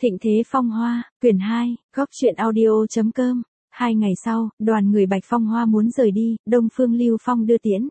Thịnh Thế Phong Hoa, quyển 2, góc truyện audio.com. 2 ngày sau, đoàn người Bạch Phong Hoa muốn rời đi, Đông Phương Lưu Phong đưa tiễn.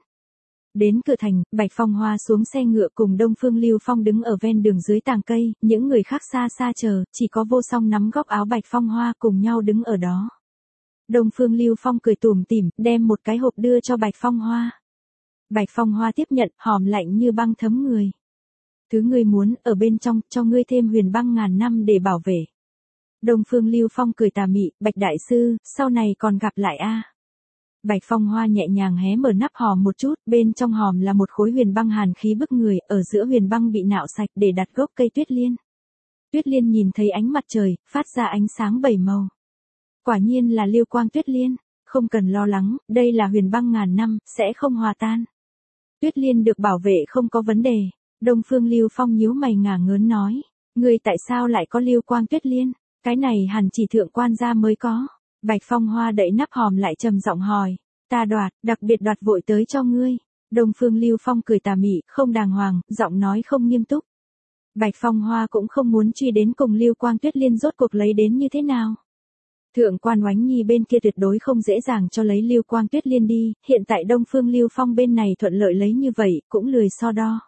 Đến cửa thành, Bạch Phong Hoa xuống xe ngựa cùng Đông Phương Lưu Phong đứng ở ven đường dưới tàng cây, những người khác xa xa chờ, chỉ có Vô Song nắm góc áo Bạch Phong Hoa cùng nhau đứng ở đó. Đông Phương Lưu Phong cười tủm tỉm, đem một cái hộp đưa cho Bạch Phong Hoa. Bạch Phong Hoa tiếp nhận, hòm lạnh như băng thấm người. Thứ ngươi muốn, ở bên trong, cho ngươi thêm huyền băng ngàn năm để bảo vệ. Đông Phương Lưu Phong cười tà mị, Bạch Đại Sư, sau này còn gặp lại a. Bạch Phong Hoa nhẹ nhàng hé mở nắp hòm một chút, bên trong hòm là một khối huyền băng hàn khí bức người, ở giữa huyền băng bị nạo sạch để đặt gốc cây tuyết liên. Tuyết liên nhìn thấy ánh mặt trời, phát ra ánh sáng bảy màu. Quả nhiên là lưu quang tuyết liên, không cần lo lắng, đây là huyền băng ngàn năm, sẽ không hòa tan. Tuyết liên được bảo vệ không có vấn đề. Đông Phương Lưu Phong nhíu mày ngả ngớn nói, ngươi tại sao lại có lưu quang tuyết liên, cái này hẳn chỉ thượng quan gia mới có. Bạch Phong Hoa đậy nắp hòm lại trầm giọng hỏi, ta đoạt, đặc biệt đoạt vội tới cho ngươi. Đông Phương Lưu Phong cười tà mị, không đàng hoàng, giọng nói không nghiêm túc. Bạch Phong Hoa cũng không muốn truy đến cùng lưu quang tuyết liên rốt cuộc lấy đến như thế nào. Thượng quan Oánh Nhi bên kia tuyệt đối không dễ dàng cho lấy lưu quang tuyết liên đi, hiện tại Đông Phương Lưu Phong bên này thuận lợi lấy như vậy, cũng lười so đo.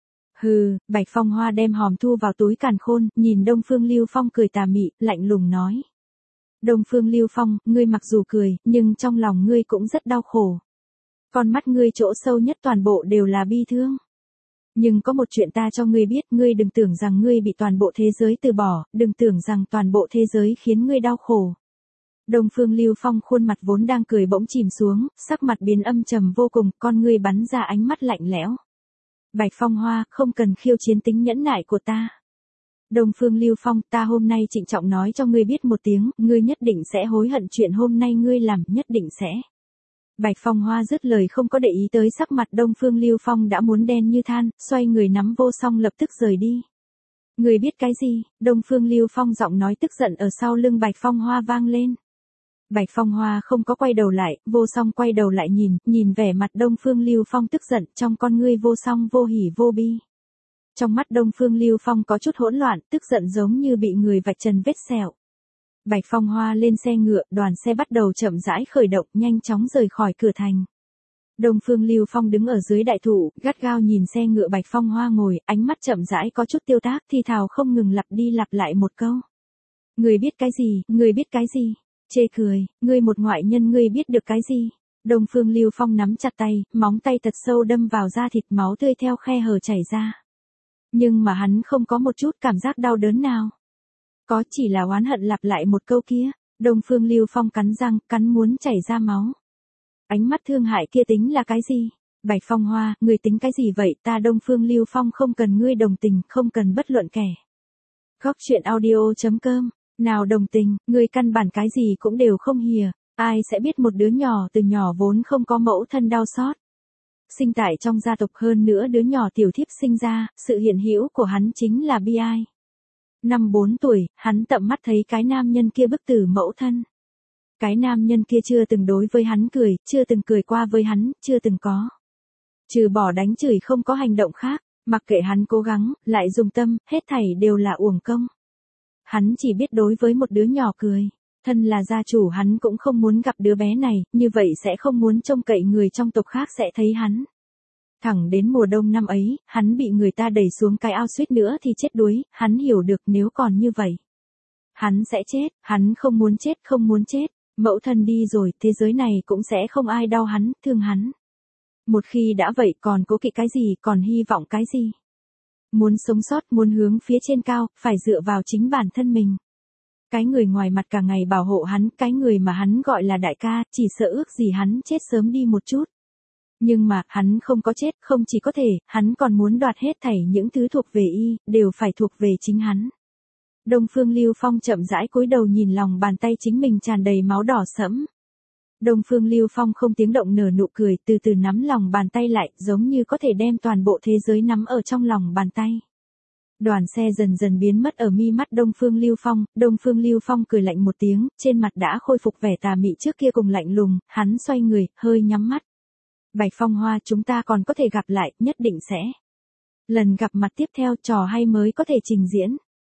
Hừ, Bạch Phong Hoa đem hòm thu vào túi càn khôn, nhìn Đông Phương Lưu Phong cười tà mị, lạnh lùng nói. Đông Phương Lưu Phong, ngươi mặc dù cười, nhưng trong lòng ngươi cũng rất đau khổ. Con mắt ngươi chỗ sâu nhất toàn bộ đều là bi thương. Nhưng có một chuyện ta cho ngươi biết, ngươi đừng tưởng rằng ngươi bị toàn bộ thế giới từ bỏ, đừng tưởng rằng toàn bộ thế giới khiến ngươi đau khổ. Đông Phương Lưu Phong khuôn mặt vốn đang cười bỗng chìm xuống, sắc mặt biến âm trầm vô cùng, con ngươi bắn ra ánh mắt lạnh lẽo. Bạch Phong Hoa, không cần khiêu chiến tính nhẫn nại của ta. Đông Phương Lưu Phong, ta hôm nay trịnh trọng nói cho ngươi biết một tiếng, ngươi nhất định sẽ hối hận chuyện hôm nay ngươi làm, nhất định sẽ. Bạch Phong Hoa dứt lời không có để ý tới sắc mặt Đông Phương Lưu Phong đã muốn đen như than, xoay người nắm Vô Song lập tức rời đi. Ngươi biết cái gì? Đông Phương Lưu Phong giọng nói tức giận ở sau lưng Bạch Phong Hoa vang lên. Bạch Phong Hoa không có quay đầu lại, Vô Song quay đầu lại nhìn vẻ mặt Đông Phương Lưu Phong tức giận, trong con ngươi Vô Song vô hỉ vô bi. Trong mắt Đông Phương Lưu Phong có chút hỗn loạn, tức giận giống như bị người vạch trần vết sẹo. Bạch Phong Hoa lên xe ngựa, đoàn xe bắt đầu chậm rãi khởi động, nhanh chóng rời khỏi cửa thành. Đông Phương Lưu Phong đứng ở dưới đại thụ, gắt gao nhìn xe ngựa Bạch Phong Hoa ngồi, ánh mắt chậm rãi có chút tiêu tác, thi thào không ngừng lặp đi lặp lại một câu. Người biết cái gì, người biết cái gì? Chê cười, ngươi một ngoại nhân ngươi biết được cái gì? Đông Phương Lưu Phong nắm chặt tay, móng tay thật sâu đâm vào da thịt, máu tươi theo khe hở chảy ra. Nhưng mà hắn không có một chút cảm giác đau đớn nào. Có chỉ là oán hận lặp lại một câu kia. Đông Phương Lưu Phong cắn răng, cắn muốn chảy ra máu. Ánh mắt thương hại kia tính là cái gì? Bạch Phong Hoa, ngươi tính cái gì vậy? Ta Đông Phương Lưu Phong không cần ngươi đồng tình, không cần bất luận kẻ. Góc truyện audio.com. Nào đồng tình, ngươi căn bản cái gì cũng đều không hìa, ai sẽ biết một đứa nhỏ từ nhỏ vốn không có mẫu thân đau xót. Sinh tại trong gia tộc, hơn nữa đứa nhỏ tiểu thiếp sinh ra, sự hiện hữu của hắn chính là bi ai. Năm 4 tuổi, hắn tận mắt thấy cái nam nhân kia bức tử mẫu thân. Cái nam nhân kia chưa từng đối với hắn cười, chưa từng cười qua với hắn, chưa từng có. Trừ bỏ đánh chửi không có hành động khác, mặc kệ hắn cố gắng, lại dùng tâm, hết thảy đều là uổng công. Hắn chỉ biết đối với một đứa nhỏ cười. Thân là gia chủ hắn cũng không muốn gặp đứa bé này, như vậy sẽ không muốn trông cậy người trong tộc khác sẽ thấy hắn. Thẳng đến mùa đông năm ấy, hắn bị người ta đẩy xuống cái ao suýt nữa thì chết đuối, hắn hiểu được nếu còn như vậy. Hắn sẽ chết, hắn không muốn chết, không muốn chết. Mẫu thân đi rồi, thế giới này cũng sẽ không ai đau hắn, thương hắn. Một khi đã vậy còn cố kỵ cái gì, còn hy vọng cái gì? Muốn sống sót, muốn hướng phía trên cao, phải dựa vào chính bản thân mình. Cái người ngoài mặt cả ngày bảo hộ hắn, cái người mà hắn gọi là đại ca, chỉ sợ ước gì hắn chết sớm đi một chút. Nhưng mà, hắn không có chết, không chỉ có thể, hắn còn muốn đoạt hết thảy những thứ thuộc về y, đều phải thuộc về chính hắn. Đông Phương Lưu Phong chậm rãi cúi đầu nhìn lòng bàn tay chính mình tràn đầy máu đỏ sẫm. Đông Phương Lưu Phong không tiếng động nở nụ cười, từ từ nắm lòng bàn tay lại, giống như có thể đem toàn bộ thế giới nắm ở trong lòng bàn tay. Đoàn xe dần dần biến mất ở mi mắt Đông Phương Lưu Phong, Đông Phương Lưu Phong cười lạnh một tiếng, trên mặt đã khôi phục vẻ tà mị trước kia cùng lạnh lùng, hắn xoay người, hơi nhắm mắt. Bạch Phong Hoa, chúng ta còn có thể gặp lại, nhất định sẽ. Lần gặp mặt tiếp theo trò hay mới có thể trình diễn.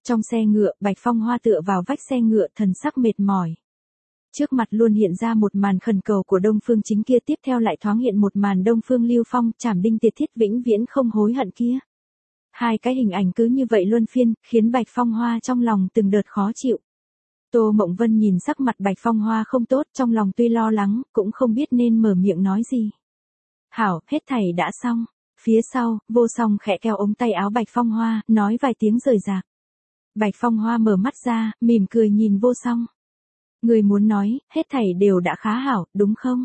Trong xe ngựa, Bạch Phong Hoa tựa vào vách xe ngựa thần sắc mệt mỏi. Trước mặt luôn hiện ra một màn khẩn cầu của Đông Phương Chính kia, tiếp theo lại thoáng hiện một màn Đông Phương Lưu Phong trảm đinh tiệt thiết vĩnh viễn không hối hận kia. Hai cái hình ảnh cứ như vậy luân phiên, khiến Bạch Phong Hoa trong lòng từng đợt khó chịu. Tô Mộng Vân nhìn sắc mặt Bạch Phong Hoa không tốt, trong lòng tuy lo lắng, cũng không biết nên mở miệng nói gì. Hảo, hết thảy đã xong. Phía sau, Vô Song khẽ kéo ống tay áo Bạch Phong Hoa, nói vài tiếng rời rạc. Bạch Phong Hoa mở mắt ra, mỉm cười nhìn Vô Song. Người muốn nói, hết thảy đều đã khá hảo, đúng không?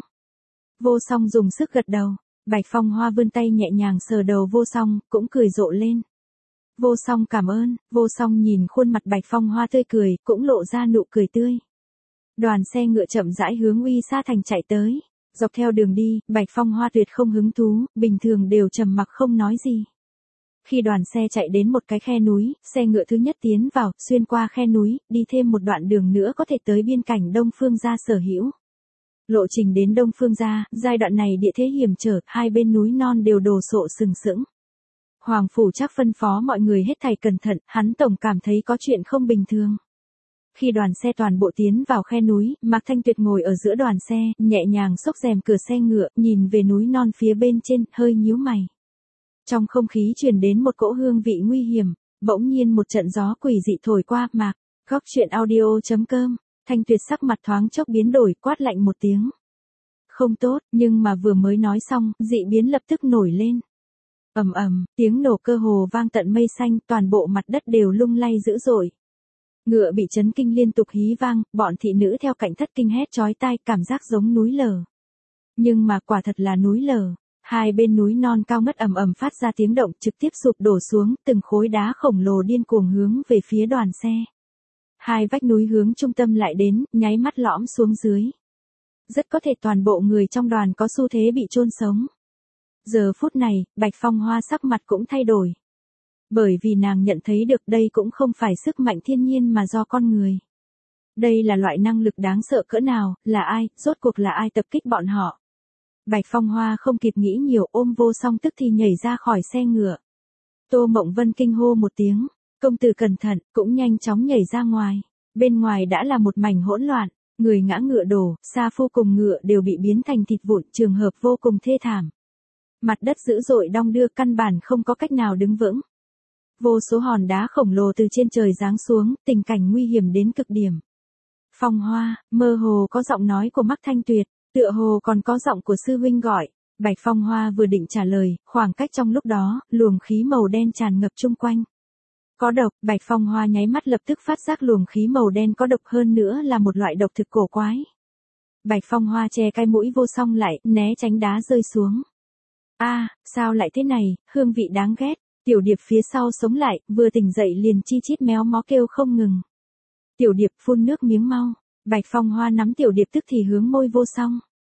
Vô Song dùng sức gật đầu. Bạch Phong Hoa vươn tay nhẹ nhàng sờ đầu Vô Song, cũng cười rộ lên. Vô Song cảm ơn. Vô Song nhìn khuôn mặt Bạch Phong Hoa tươi cười, cũng lộ ra nụ cười tươi. Đoàn xe ngựa chậm rãi hướng Uy Sa Thành chạy tới. Dọc theo đường đi, Bạch Phong Hoa tuyệt không hứng thú, bình thường đều trầm mặc không nói gì. Khi đoàn xe chạy đến một cái khe núi, xe ngựa thứ nhất tiến vào, xuyên qua khe núi, đi thêm một đoạn đường nữa có thể tới biên cảnh Đông Phương gia sở hữu. Lộ trình đến Đông Phương gia, giai đoạn này địa thế hiểm trở, hai bên núi non đều đồ sộ sừng sững. Hoàng phủ Trác phân phó mọi người hết thảy cẩn thận, hắn tổng cảm thấy có chuyện không bình thường. Khi đoàn xe toàn bộ tiến vào khe núi, Mạc Thanh Tuyệt ngồi ở giữa đoàn xe, nhẹ nhàng xốc rèm cửa xe ngựa, nhìn về núi non phía bên trên, hơi nhíu mày. Trong không khí truyền đến một cỗ hương vị nguy hiểm, bỗng nhiên một trận gió quỷ dị thổi qua, Mạc. Góc truyện audio.com, Thanh Tuyệt sắc mặt thoáng chốc biến đổi, quát lạnh một tiếng. Không tốt, nhưng mà vừa mới nói xong, dị biến lập tức nổi lên. Ầm ầm, tiếng nổ cơ hồ vang tận mây xanh, toàn bộ mặt đất đều lung lay dữ dội. Ngựa bị chấn kinh liên tục hí vang, bọn thị nữ theo cạnh thất kinh hét chói tai, cảm giác giống núi lở. Nhưng mà quả thật là núi lở. Hai bên núi non cao ngất ầm ầm phát ra tiếng động, trực tiếp sụp đổ xuống, từng khối đá khổng lồ điên cuồng hướng về phía đoàn xe. Hai vách núi hướng trung tâm lại đến, nháy mắt lõm xuống dưới. Rất có thể toàn bộ người trong đoàn có xu thế bị chôn sống. Giờ phút này, Bạch Phong Hoa sắc mặt cũng thay đổi. Bởi vì nàng nhận thấy được đây cũng không phải sức mạnh thiên nhiên mà do con người. Đây là loại năng lực đáng sợ cỡ nào, là ai, rốt cuộc là ai tập kích bọn họ. Bạch Phong Hoa không kịp nghĩ nhiều, ôm Vô Song tức thì nhảy ra khỏi xe ngựa. Tô Mộng Vân kinh hô một tiếng, công tử cẩn thận, cũng nhanh chóng nhảy ra ngoài. Bên ngoài đã là một mảnh hỗn loạn, người ngã ngựa đổ, sa phu cùng ngựa đều bị biến thành thịt vụn, trường hợp vô cùng thê thảm. Mặt đất dữ dội đong đưa, căn bản không có cách nào đứng vững. Vô số hòn đá khổng lồ từ trên trời giáng xuống, tình cảnh nguy hiểm đến cực điểm. Phong Hoa, mơ hồ có giọng nói của Mạc Thanh Tuyệt, tựa hồ còn có giọng của sư huynh gọi. Bạch Phong Hoa vừa định trả lời, khoảng cách trong lúc đó, luồng khí màu đen tràn ngập chung quanh. Có độc, Bạch Phong Hoa nháy mắt lập tức phát giác luồng khí màu đen có độc, hơn nữa là một loại độc thực cổ quái. Bạch Phong Hoa che cái mũi Vô Song lại, né tránh đá rơi xuống. Sao lại thế này, hương vị đáng ghét. Tiểu Điệp phía sau sống lại, vừa tỉnh dậy liền chi chít méo mó kêu không ngừng. Tiểu Điệp phun nước miếng mau. Bạch Phong Hoa nắm Tiểu Điệp tức thì hướng môi Vô Song.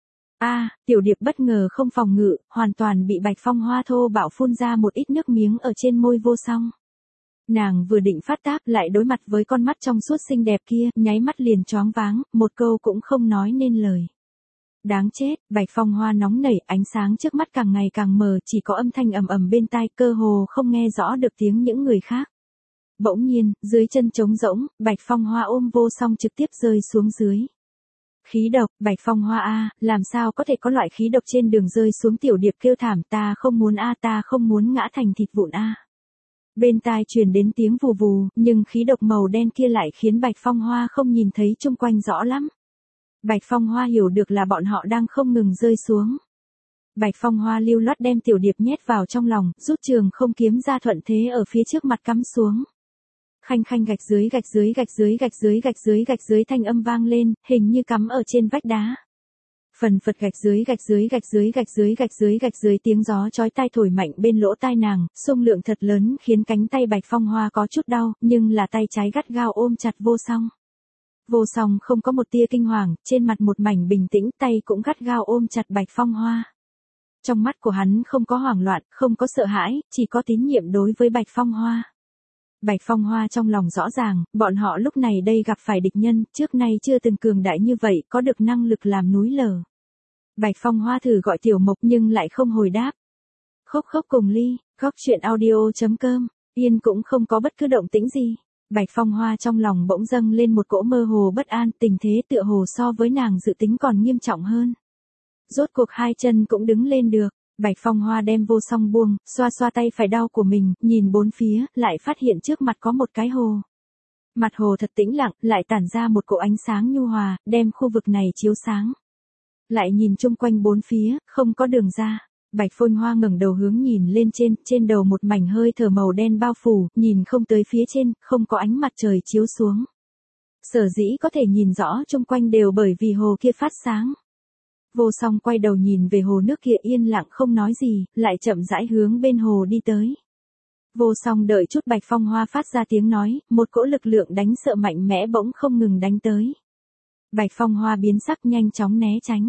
Tiểu Điệp bất ngờ không phòng ngự, hoàn toàn bị Bạch Phong Hoa thô bạo phun ra một ít nước miếng ở trên môi Vô Song. Nàng vừa định phát tác lại đối mặt với con mắt trong suốt xinh đẹp kia, nháy mắt liền choáng váng, một câu cũng không nói nên lời. Đáng chết, Bạch Phong Hoa nóng nảy, ánh sáng trước mắt càng ngày càng mờ, chỉ có âm thanh ầm ầm bên tai, cơ hồ không nghe rõ được tiếng những người khác. Bỗng nhiên, dưới chân trống rỗng, Bạch Phong Hoa ôm Vô Song trực tiếp rơi xuống dưới. Khí độc, Bạch Phong Hoa làm sao có thể có loại khí độc trên đường rơi xuống. Tiểu Điệp kêu thảm, ta không muốn ta không muốn ngã thành thịt vụn Bên tai truyền đến tiếng vù vù, nhưng khí độc màu đen kia lại khiến Bạch Phong Hoa không nhìn thấy chung quanh rõ lắm. Bạch Phong Hoa hiểu được là bọn họ đang không ngừng rơi xuống. Bạch Phong Hoa lưu loát đem Tiểu Điệp nhét vào trong lòng, rút trường không kiếm ra thuận thế ở phía trước mặt cắm xuống. Khanh khanh gạch dưới gạch dưới gạch dưới gạch dưới gạch dưới gạch dưới thanh âm vang lên, hình như cắm ở trên vách đá. Phần phật gạch dưới gạch dưới gạch dưới gạch dưới gạch dưới gạch dưới, tiếng gió chói tai thổi mạnh bên lỗ tai nàng, xung lượng thật lớn khiến cánh tay Bạch Phong Hoa có chút đau, nhưng là tay trái gắt gao ôm chặt Vô Song. Vô Song không có một tia kinh hoàng, trên mặt một mảnh bình tĩnh, tay cũng gắt gao ôm chặt Bạch Phong Hoa. Trong mắt của hắn không có hoảng loạn, không có sợ hãi, chỉ có tín nhiệm đối với Bạch Phong Hoa. Bạch Phong Hoa trong lòng rõ ràng, bọn họ lúc này đây gặp phải địch nhân, trước nay chưa từng cường đại như vậy, có được năng lực làm núi lở. Bạch Phong Hoa thử gọi Tiểu Mộc nhưng lại không hồi đáp. Khốc khốc cùng ly, góc truyện audio.com, yên cũng không có bất cứ động tĩnh gì. Bạch Phong Hoa trong lòng bỗng dâng lên một cỗ mơ hồ bất an, tình thế tựa hồ so với nàng dự tính còn nghiêm trọng hơn. Rốt cuộc hai chân cũng đứng lên được, Bạch Phong Hoa đem Vô Song buông, xoa xoa tay phải đau của mình, nhìn bốn phía, lại phát hiện trước mặt có một cái hồ. Mặt hồ thật tĩnh lặng, lại tản ra một cỗ ánh sáng nhu hòa, đem khu vực này chiếu sáng. Lại nhìn chung quanh bốn phía, không có đường ra. Bạch Phong Hoa ngẩng đầu hướng nhìn lên trên đầu một mảnh hơi thở màu đen bao phủ, nhìn không tới phía trên, không có ánh mặt trời chiếu xuống. Sở dĩ có thể nhìn rõ chung quanh đều bởi vì hồ kia phát sáng. Vô Song quay đầu nhìn về hồ nước kia yên lặng không nói gì, lại chậm rãi hướng bên hồ đi tới. Vô Song đợi chút Bạch Phong Hoa phát ra tiếng nói, một cỗ lực lượng đánh sợ mạnh mẽ bỗng không ngừng đánh tới. Bạch Phong Hoa biến sắc nhanh chóng né tránh,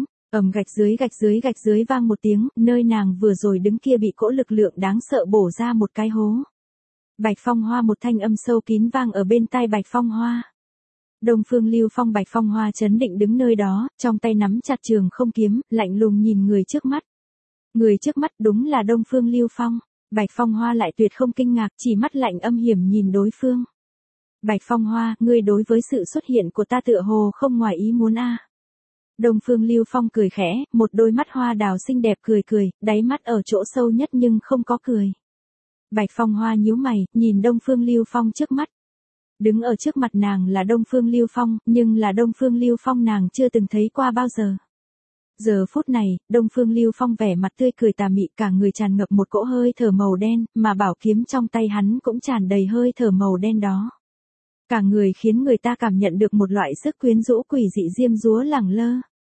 gạch dưới vang một tiếng, nơi nàng vừa rồi đứng kia bị cỗ lực lượng đáng sợ bổ ra một cái hố. Bạch Phong Hoa, một thanh âm sâu kín vang ở bên tai Bạch Phong Hoa. Đông Phương Lưu Phong. Bạch Phong Hoa chấn định đứng nơi đó, trong tay nắm chặt trường không kiếm, lạnh lùng nhìn người trước mắt. Người trước mắt đúng là Đông Phương Lưu Phong. Bạch Phong Hoa lại tuyệt không kinh ngạc, chỉ mắt lạnh âm hiểm nhìn đối phương. Bạch Phong Hoa, ngươi đối với sự xuất hiện của ta tựa hồ không ngoài ý muốn a. Đông Phương Lưu Phong cười khẽ, một đôi mắt hoa đào xinh đẹp cười, đáy mắt ở chỗ sâu nhất nhưng không có cười. Bạch Phong Hoa nhíu mày, nhìn Đông Phương Lưu Phong trước mắt. Đứng ở trước mặt nàng là Đông Phương Lưu Phong, nhưng là Đông Phương Lưu Phong nàng chưa từng thấy qua bao giờ. Giờ phút này, Đông Phương Lưu Phong vẻ mặt tươi cười tà mị, cả người tràn ngập một cỗ hơi thở màu đen, mà bảo kiếm trong tay hắn cũng tràn đầy hơi thở màu đen đó. Cả người khiến người ta cảm nhận được một loại sức quyến rũ quỷ dị diêm dúa lẳng lơ.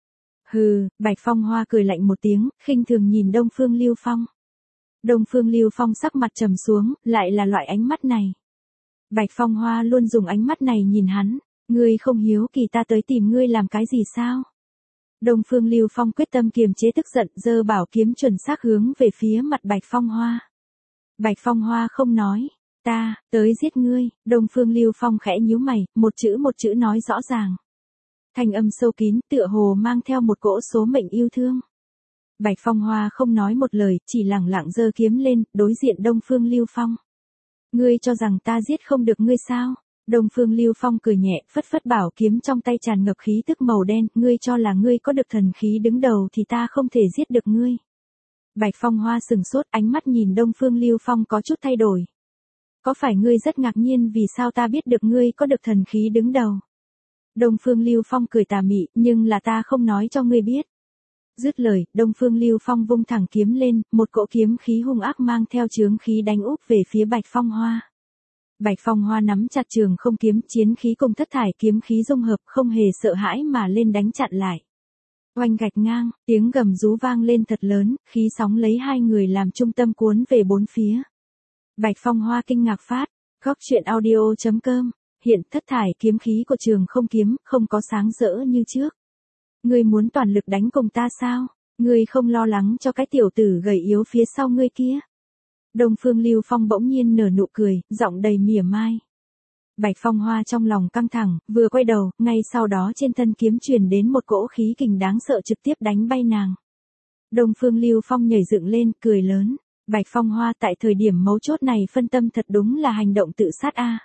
Hừ, Bạch Phong Hoa cười lạnh một tiếng, khinh thường nhìn Đông Phương Lưu Phong. Đông Phương Lưu Phong sắc mặt trầm xuống, lại là loại ánh mắt này. Bạch Phong Hoa luôn dùng ánh mắt này nhìn hắn, ngươi không hiếu kỳ ta tới tìm ngươi làm cái gì sao? Đông Phương Lưu Phong quyết tâm kiềm chế tức giận, giơ bảo kiếm chuẩn xác hướng về phía mặt Bạch Phong Hoa. Bạch Phong Hoa không nói, ta, tới giết ngươi. Đông Phương Lưu Phong khẽ nhíu mày, một chữ nói rõ ràng. Thanh âm sâu kín, tựa hồ mang theo một cỗ số mệnh yêu thương. Bạch Phong Hoa không nói một lời, chỉ lẳng lặng giơ kiếm lên, đối diện Đông Phương Lưu Phong. Ngươi cho rằng ta giết không được ngươi sao? Đông Phương Lưu Phong cười nhẹ, phất bảo kiếm trong tay tràn ngập khí tức màu đen, ngươi cho là ngươi có được thần khí đứng đầu thì ta không thể giết được ngươi. Bạch Phong Hoa sừng sốt, ánh mắt nhìn Đông Phương Lưu Phong có chút thay đổi. Có phải ngươi rất ngạc nhiên vì sao ta biết được ngươi có được thần khí đứng đầu? Đông Phương Lưu Phong cười tà mị, nhưng là ta không nói cho ngươi biết. Dứt lời, Đông Phương Lưu Phong vung thẳng kiếm lên, một cỗ kiếm khí hung ác mang theo chướng khí đánh úp về phía Bạch Phong Hoa. Bạch Phong Hoa nắm chặt trường không kiếm, chiến khí cùng thất thải kiếm khí dung hợp, không hề sợ hãi mà lên đánh chặn lại. Oanh gạch ngang, tiếng gầm rú vang lên thật lớn, khí sóng lấy hai người làm trung tâm cuốn về bốn phía. Bạch Phong Hoa kinh ngạc phát, góc truyện audio.com, hiện thất thải kiếm khí của trường không kiếm, không có sáng rỡ như trước. Ngươi muốn toàn lực đánh cùng ta sao? Ngươi không lo lắng cho cái tiểu tử gầy yếu phía sau ngươi kia? Đông Phương Lưu Phong bỗng nhiên nở nụ cười, giọng đầy mỉa mai. Bạch Phong Hoa trong lòng căng thẳng, vừa quay đầu, ngay sau đó trên thân kiếm truyền đến một cỗ khí kình đáng sợ trực tiếp đánh bay nàng. Đông Phương Lưu Phong nhảy dựng lên, cười lớn. Bạch Phong Hoa tại thời điểm mấu chốt này phân tâm thật đúng là hành động tự sát a.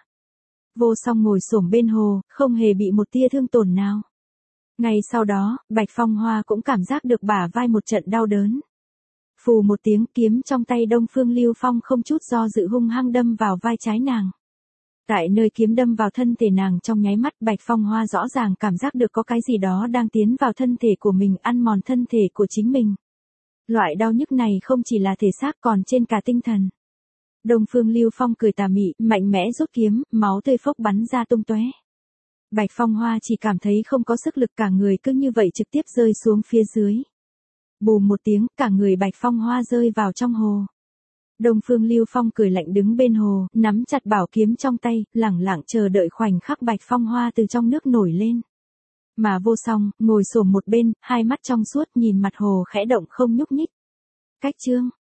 Vô Song ngồi xổm bên hồ, không hề bị một tia thương tổn nào. Ngay sau đó, Bạch Phong Hoa cũng cảm giác được bả vai một trận đau đớn. Phù một tiếng, kiếm trong tay Đông Phương Lưu Phong không chút do dự hung hăng đâm vào vai trái nàng. Tại nơi kiếm đâm vào thân thể nàng trong nháy mắt, Bạch Phong Hoa rõ ràng cảm giác được có cái gì đó đang tiến vào thân thể của mình, ăn mòn thân thể của chính mình. Loại đau nhức này không chỉ là thể xác còn trên cả tinh thần. Đông Phương Lưu Phong cười tà mị, mạnh mẽ rút kiếm, máu tươi phốc bắn ra tung tóe. Bạch Phong Hoa chỉ cảm thấy không có sức lực, cả người cứ như vậy trực tiếp rơi xuống phía dưới. Bùm một tiếng, cả người Bạch Phong Hoa rơi vào trong hồ. Đông Phương Lưu Phong cười lạnh đứng bên hồ, nắm chặt bảo kiếm trong tay, lẳng lặng chờ đợi khoảnh khắc Bạch Phong Hoa từ trong nước nổi lên. Mà Vô Song, ngồi xổm một bên, hai mắt trong suốt nhìn mặt hồ khẽ động không nhúc nhích. Cách chương